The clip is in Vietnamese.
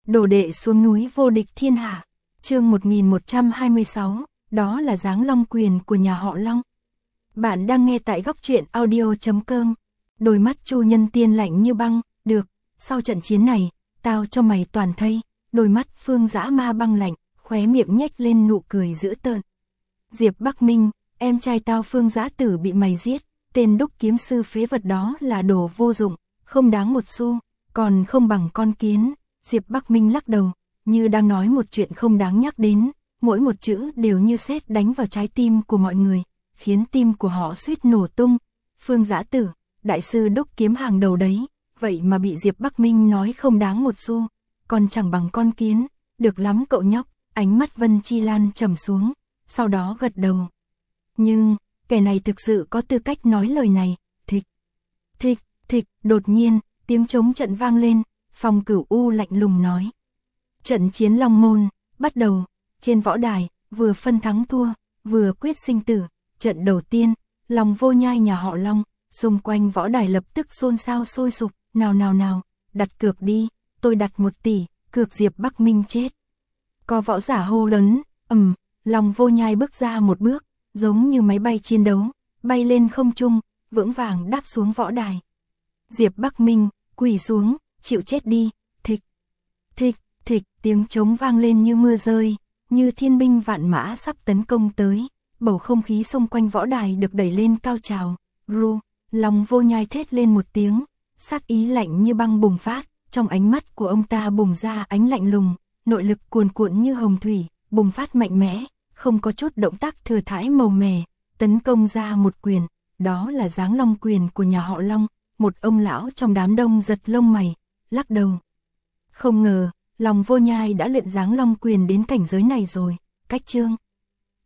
Đồ đệ xuống núi vô địch thiên hạ. Chương 1126, đó là dáng long quyền của nhà họ Long. Bạn đang nghe tại góc truyện audio.com. Đôi mắt Chu Nhân Tiên lạnh như băng, được, sau trận chiến này, tao cho mày toàn thây. Đôi mắt Phương Dã Ma băng lạnh, khóe miệng nhếch lên nụ cười dữ tợn. Diệp Bắc Minh, em trai tao Phương Dã Tử bị mày giết, tên đúc kiếm sư phế vật đó là đồ vô dụng, không đáng một xu, còn không bằng con kiến. Diệp Bắc Minh lắc đầu, như đang nói một chuyện không đáng nhắc đến, mỗi một chữ đều như sét đánh vào trái tim của mọi người, khiến tim của họ suýt nổ tung. Phương Dã Tử, đại sư đúc kiếm hàng đầu đấy, vậy mà bị Diệp Bắc Minh nói không đáng một xu, còn chẳng bằng con kiến. Được lắm cậu nhóc. Ánh mắt Vân Chi Lan trầm xuống, sau đó gật đầu. Nhưng, kẻ này thực sự có tư cách nói lời này. Thịch, thịch, thịch, đột nhiên, tiếng trống trận vang lên, Phong Cửu U lạnh lùng nói. Trận chiến Long Môn, bắt đầu, trên võ đài, vừa phân thắng thua, vừa quyết sinh tử. Trận đầu tiên, Long Vô Nhai nhà họ Long, xung quanh võ đài lập tức xôn xao sôi sục. Nào, đặt cược đi, tôi đặt 1 tỷ, cược Diệp Bắc Minh chết. Có võ giả hô lớn, Long Vô Nhai bước ra một bước, giống như máy bay chiến đấu, bay lên không trung, vững vàng đáp xuống võ đài. Diệp Bắc Minh, quỳ xuống, chịu chết đi. Thịch, thịch, thịch, tiếng trống vang lên như mưa rơi, như thiên binh vạn mã sắp tấn công tới. Bầu không khí xung quanh võ đài được đẩy lên cao trào. Ru, Long Vô Nhai thét lên một tiếng, sát ý lạnh như băng bùng phát, trong ánh mắt của ông ta bùng ra ánh lạnh lùng. Nội lực cuồn cuộn như hồng thủy, bùng phát mạnh mẽ, không có chút động tác thừa thãi màu mè, tấn công ra một quyền, đó là dáng long quyền của nhà họ Long. Một ông lão trong đám đông giật lông mày, lắc đầu. Không ngờ, Long Vô Nhai đã luyện dáng long quyền đến cảnh giới này rồi. Cách chương